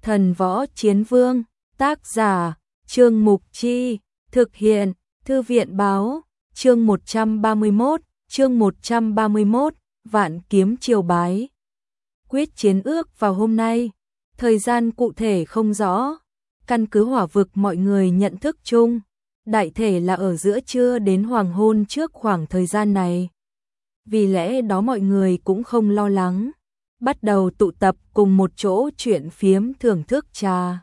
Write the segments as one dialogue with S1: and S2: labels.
S1: Thần võ chiến vương, tác giả, Trương Mục Chi, thực hiện, Thư viện báo, chương 131, Vạn Kiếm Triều Bái. Quyết chiến ước vào hôm nay, thời gian cụ thể không rõ, căn cứ hỏa vực mọi người nhận thức chung, đại thể là ở giữa trưa đến hoàng hôn trước khoảng thời gian này. Vì lẽ đó mọi người cũng không lo lắng, bắt đầu tụ tập cùng một chỗ chuyện phiếm thưởng thức trà.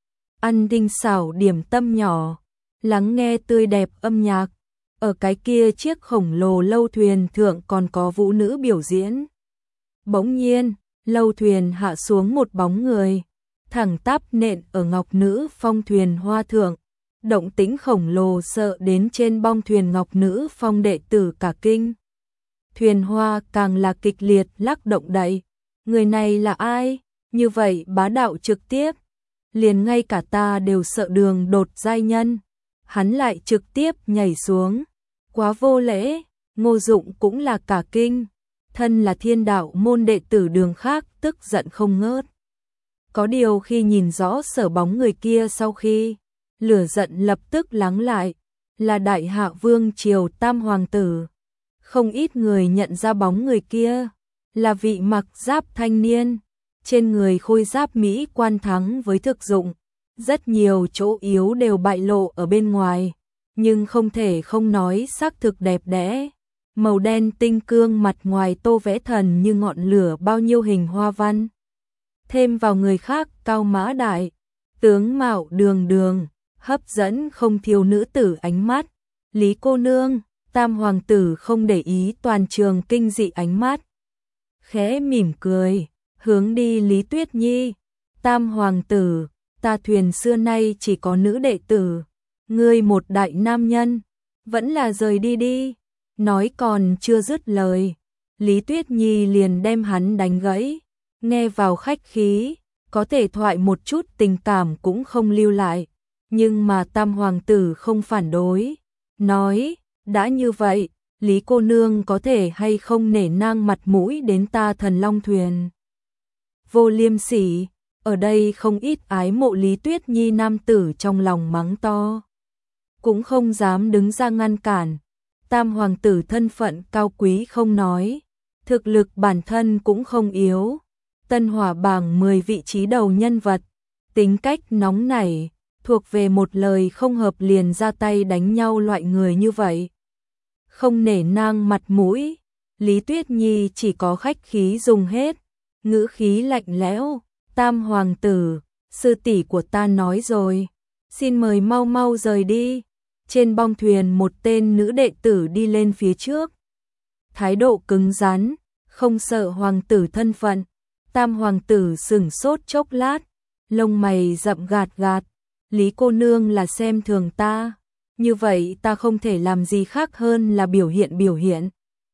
S1: Ăn tinh xảo điểm tâm nhỏ, lắng nghe tươi đẹp âm nhạc, ở cái kia chiếc khổng lồ lâu thuyền thượng còn có vũ nữ biểu diễn. Bỗng nhiên, lâu thuyền hạ xuống một bóng người, thẳng tắp nện ở ngọc nữ phong thuyền hoa thượng. Động tĩnh khổng lồ sợ đến trên bong thuyền ngọc nữ phong đệ tử cả kinh. Thuyền hoa càng là kịch liệt lắc động đậy. Người này là ai? Như vậy bá đạo trực tiếp. Liền ngay cả ta đều sợ đường đột giai nhân. Hắn lại trực tiếp nhảy xuống. Quá vô lễ, Ngô Dụng cũng là cả kinh. Thân là thiên đạo môn đệ tử đường khác tức giận không ngớt. Có điều khi nhìn rõ sở bóng người kia sau khi, lửa giận lập tức lắng lại, là Đại Hạ Vương Triều Tam Hoàng tử. Không ít người nhận ra bóng người kia, là vị mặc giáp thanh niên, trên người khôi giáp Mỹ quan thắng với thực dụng, rất nhiều chỗ yếu đều bại lộ ở bên ngoài, nhưng không thể không nói xác thực đẹp đẽ. Màu đen tinh cương mặt ngoài tô vẽ thần như ngọn lửa bao nhiêu hình hoa văn. Thêm vào người khác cao mã đại, tướng mạo đường đường, hấp dẫn không thiếu nữ tử ánh mắt. Lý cô nương, Tam hoàng tử không để ý toàn trường kinh dị ánh mắt. Khẽ mỉm cười, hướng đi Lý Tuyết Nhi. Tam hoàng tử, ta thuyền xưa nay chỉ có nữ đệ tử. Ngươi một đại nam nhân, vẫn là rời đi đi. Nói còn chưa dứt lời, Lý Tuyết Nhi liền đem hắn đánh gãy. Nghe vào khách khí, có thể thoại một chút tình cảm cũng không lưu lại. Nhưng mà Tam hoàng tử không phản đối, nói, đã như vậy, Lý cô nương có thể hay không nể nang mặt mũi đến ta Thần Long thuyền. Vô liêm sỉ, ở đây không ít ái mộ Lý Tuyết Nhi nam tử trong lòng mắng to. Cũng không dám đứng ra ngăn cản. Tam hoàng tử thân phận cao quý không nói, thực lực bản thân cũng không yếu. Tân hỏa bảng 10 vị trí đầu nhân vật, tính cách nóng nảy, thuộc về một lời không hợp liền ra tay đánh nhau loại người như vậy. Không nể nang mặt mũi, Lý Tuyết Nhi chỉ có khách khí dùng hết, ngữ khí lạnh lẽo. Tam hoàng tử, sư tỷ của ta nói rồi, xin mời mau mau rời đi. Trên bong thuyền một tên nữ đệ tử đi lên phía trước, thái độ cứng rắn, không sợ hoàng tử thân phận. Tam hoàng tử sững sốt chốc lát, lông mày rậm gạt gạt. Lý cô nương là xem thường ta, như vậy ta không thể làm gì khác hơn là biểu hiện.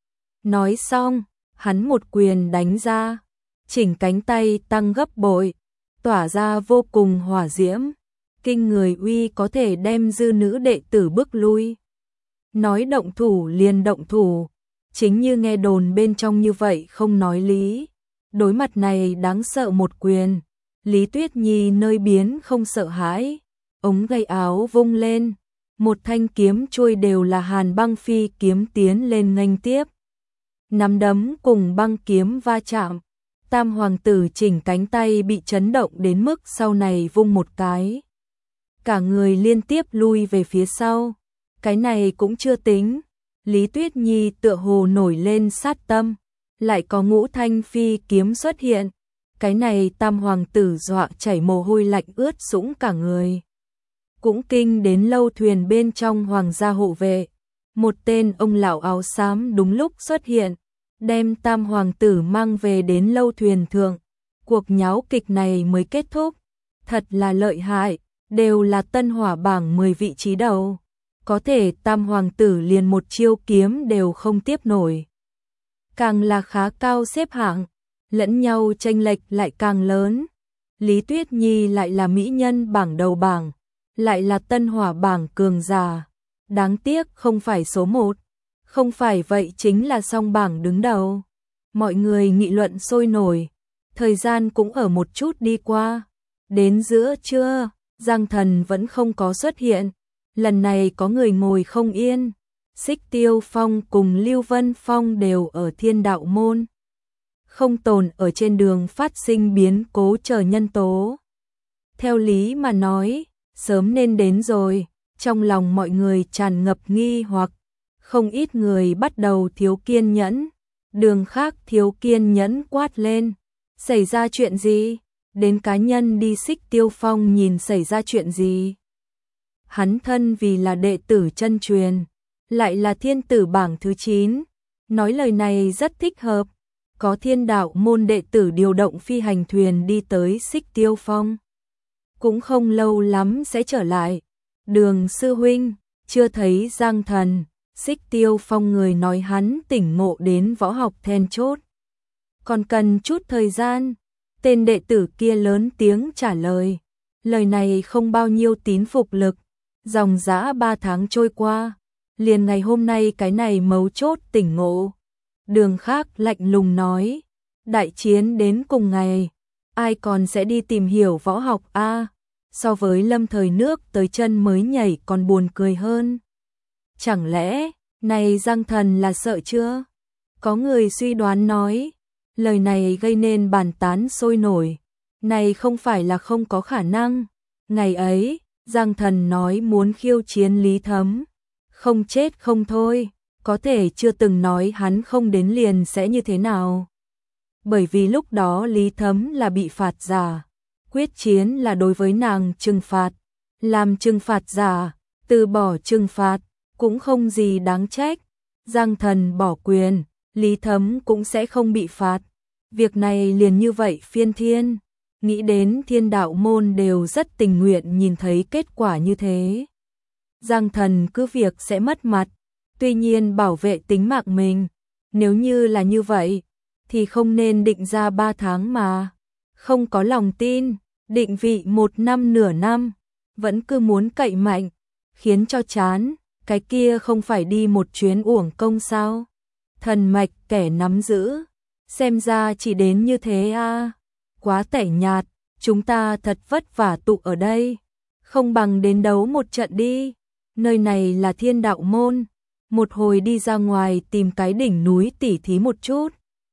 S1: Nói xong, hắn một quyền đánh ra, chỉnh cánh tay tăng gấp bội, tỏa ra vô cùng hỏa diễm, kinh người uy có thể đem dư nữ đệ tử bước lui. Nói động thủ liền động thủ, chính như nghe đồn bên trong như vậy không nói lý. Đối mặt này đáng sợ một quyền, Lý Tuyết Nhi nơi biến không sợ hãi, ống tay áo vung lên, một thanh kiếm chuôi đều là Hàn Băng Phi kiếm tiến lên nghênh tiếp. Nắm đấm cùng băng kiếm va chạm, Tam hoàng tử chỉnh cánh tay bị chấn động đến mức sau này vung một cái, cả người liên tiếp lui về phía sau. Cái này cũng chưa tính, Lý Tuyết Nhi tựa hồ nổi lên sát tâm, lại có ngũ thanh phi kiếm xuất hiện. Cái này Tam hoàng tử dọa chảy mồ hôi lạnh ướt sũng cả người. Cũng kinh đến lâu thuyền bên trong hoàng gia hộ vệ. Một tên ông lão áo xám đúng lúc xuất hiện, đem Tam hoàng tử mang về đến lâu thuyền thượng. Cuộc nháo kịch này mới kết thúc. Thật là lợi hại, đều là tân hỏa bảng 10 vị trí đầu. Có thể Tam hoàng tử liền một chiêu kiếm đều không tiếp nổi. Càng là khá cao xếp hạng, lẫn nhau chênh lệch lại càng lớn. Lý Tuyết Nhi lại là mỹ nhân bảng đầu bảng, lại là tân hỏa bảng cường giả. Đáng tiếc không phải số 1, không phải vậy chính là song bảng đứng đầu. Mọi người nghị luận sôi nổi, thời gian cũng ở một chút đi qua. Đến giữa trưa, Giang Thần vẫn không có xuất hiện. Lần này có người ngồi không yên. Xích Tiêu Phong cùng Lưu Vân Phong đều ở Thiên Đạo Môn. Không tồn ở trên đường phát sinh biến cố chờ nhân tố. Theo lý mà nói, sớm nên đến rồi. Trong lòng mọi người tràn ngập nghi hoặc. Không ít người bắt đầu thiếu kiên nhẫn. Đường khác thiếu kiên nhẫn quát lên. Xảy ra chuyện gì? Đến cá nhân đi Xích Tiêu Phong nhìn xảy ra chuyện gì? Hắn thân vì là đệ tử chân truyền, lại là thiên tử bảng thứ 9. Nói lời này rất thích hợp. Có Thiên Đạo Môn đệ tử điều động phi hành thuyền đi tới Xích Tiêu Phong. Cũng không lâu lắm sẽ trở lại. Đường sư huynh, chưa thấy Giang Thần. Xích Tiêu Phong người nói hắn tỉnh ngộ đến võ học then chốt. Còn cần chút thời gian. Tên đệ tử kia lớn tiếng trả lời. Lời này không bao nhiêu tín phục lực. Dòng dã 3 tháng trôi qua. Liền ngày hôm nay cái này mấu chốt tỉnh ngộ. Đường khác lạnh lùng nói. Đại chiến đến cùng ngày. Ai còn sẽ đi tìm hiểu võ học a? So với lâm thời nước tới chân mới nhảy còn buồn cười hơn. Chẳng lẽ, này Giang Thần là sợ chưa? Có người suy đoán nói. Lời này gây nên bàn tán sôi nổi. Này không phải là không có khả năng. Ngày ấy, Giang Thần nói muốn khiêu chiến Lý Thấm. Không chết không thôi. Có thể chưa từng nói hắn không đến liền sẽ như thế nào. Bởi vì lúc đó Lý Thấm là bị phạt giả. Quyết chiến là đối với nàng trừng phạt. Làm trừng phạt giả, từ bỏ trừng phạt, cũng không gì đáng trách. Giang Thần bỏ quyền, Lý Thấm cũng sẽ không bị phạt. Việc này liền như vậy phiên thiên. Nghĩ đến Thiên Đạo Môn đều rất tình nguyện nhìn thấy kết quả như thế. Giang Thần cứ việc sẽ mất mặt, tuy nhiên bảo vệ tính mạng mình. Nếu như là như vậy, thì không nên định ra 3 tháng mà. Không có lòng tin, định vị 1 năm nửa năm, vẫn cứ muốn cậy mạnh, khiến cho chán, cái kia không phải đi một chuyến uổng công sao. Thần mạch kẻ nắm giữ, xem ra chỉ đến như thế a. Quá tẻ nhạt, chúng ta thật vất vả tụ ở đây. Không bằng đến đấu một trận đi, nơi này là Thiên Đạo Môn. Một hồi đi ra ngoài tìm cái đỉnh núi tỉ thí một chút.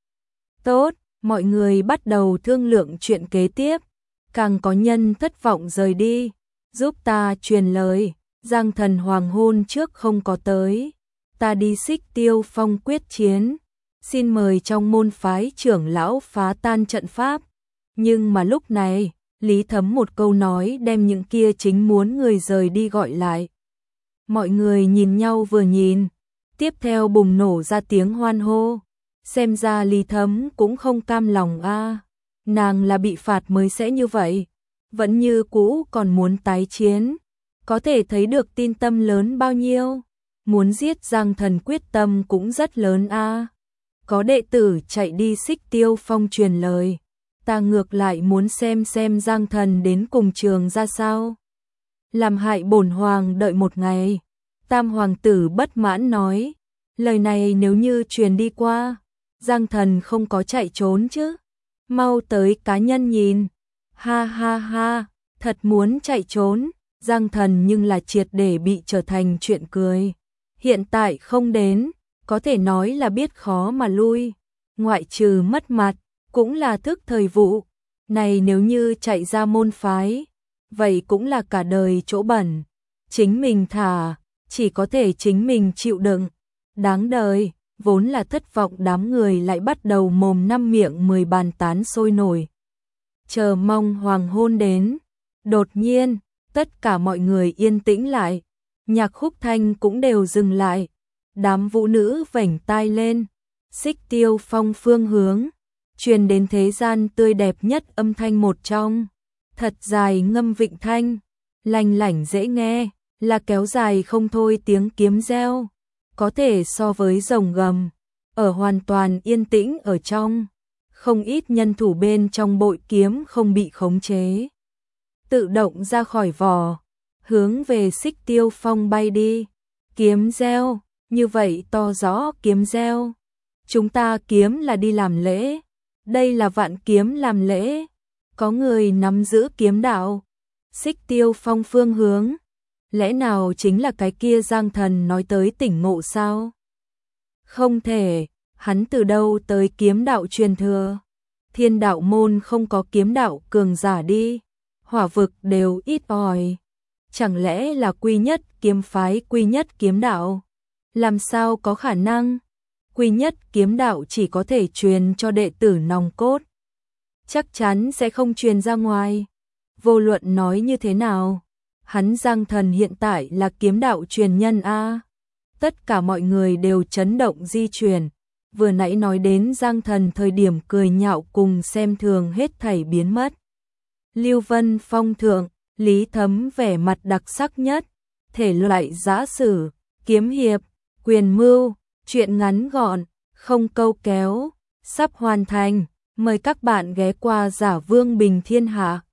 S1: Tốt, mọi người bắt đầu thương lượng chuyện kế tiếp. Càng có nhân thất vọng rời đi. Giúp ta truyền lời, Giang Thần hoàng hôn trước không có tới. Ta đi Xích Tiêu Phong quyết chiến. Xin mời trong môn phái trưởng lão phá tan trận pháp. Nhưng mà lúc này, Lý Thấm một câu nói đem những kia chính muốn người rời đi gọi lại. Mọi người nhìn nhau vừa nhìn, tiếp theo bùng nổ ra tiếng hoan hô. Xem ra Lý Thấm cũng không cam lòng a. Nàng là bị phạt mới sẽ như vậy, vẫn như cũ còn muốn tái chiến. Có thể thấy được tin tâm lớn bao nhiêu. Muốn giết Giang Thần quyết tâm cũng rất lớn a. Có đệ tử chạy đi Xích Tiêu Phong truyền lời. Ta ngược lại muốn xem Giang Thần đến cùng trường ra sao. Làm hại bổn hoàng đợi một ngày. Tam hoàng tử bất mãn nói. Lời này nếu như truyền đi qua, Giang Thần không có chạy trốn chứ. Mau tới cá nhân nhìn. Ha ha ha, thật muốn chạy trốn. Giang Thần nhưng là triệt để bị trở thành chuyện cười. Hiện tại không đến, có thể nói là biết khó mà lui. Ngoại trừ mất mặt, cũng là thức thời vụ. Này nếu như chạy ra môn phái, vậy cũng là cả đời chỗ bẩn. Chính mình thả, chỉ có thể chính mình chịu đựng. Đáng đời, vốn là thất vọng đám người lại bắt đầu mồm năm miệng 10 bàn tán sôi nổi. Chờ mong hoàng hôn đến. Đột nhiên, tất cả mọi người yên tĩnh lại. Nhạc khúc thanh cũng đều dừng lại. Đám vũ nữ vểnh tai lên. Xích Tiêu Phong phương hướng. Truyền đến thế gian tươi đẹp nhất âm thanh một trong. Thật dài ngâm vịnh thanh. Lành lảnh dễ nghe. Là kéo dài không thôi tiếng kiếm reo. Có thể so với rồng gầm. Ở hoàn toàn yên tĩnh ở trong. Không ít nhân thủ bên trong bội kiếm không bị khống chế. Tự động ra khỏi vỏ. Hướng về Xích Tiêu Phong bay đi. Kiếm reo. Như vậy to rõ kiếm reo. Chúng ta kiếm là đi làm lễ. Đây là vạn kiếm làm lễ. có người nắm giữ kiếm đạo, Xích Tiêu Phong phương hướng, lẽ nào chính là cái kia Giang Thần nói tới tỉnh ngộ sao? Không thể, hắn từ đâu tới kiếm đạo truyền thừa? Thiên đạo môn không có kiếm đạo cường giả đi, hỏa vực đều ít ỏi. Chẳng lẽ là quy nhất kiếm phái quy nhất kiếm đạo? Làm sao có khả năng? Quy nhất kiếm đạo chỉ có thể truyền cho đệ tử nòng cốt. Chắc chắn sẽ không truyền ra ngoài. Vô luận nói như thế nào, hắn Giang Thần hiện tại là kiếm đạo truyền nhân a. Tất cả mọi người đều chấn động di chuyển. Vừa nãy nói đến Giang Thần thời điểm cười nhạo cùng xem thường hết thảy biến mất. Lưu Vân Phong thượng, Lý Thấm vẻ mặt đặc sắc nhất, thể loại giã sử, kiếm hiệp, quyền mưu, truyện ngắn gọn, không câu kéo, sắp hoàn thành, mời các bạn ghé qua Giả Vương Bình Thiên Hạ.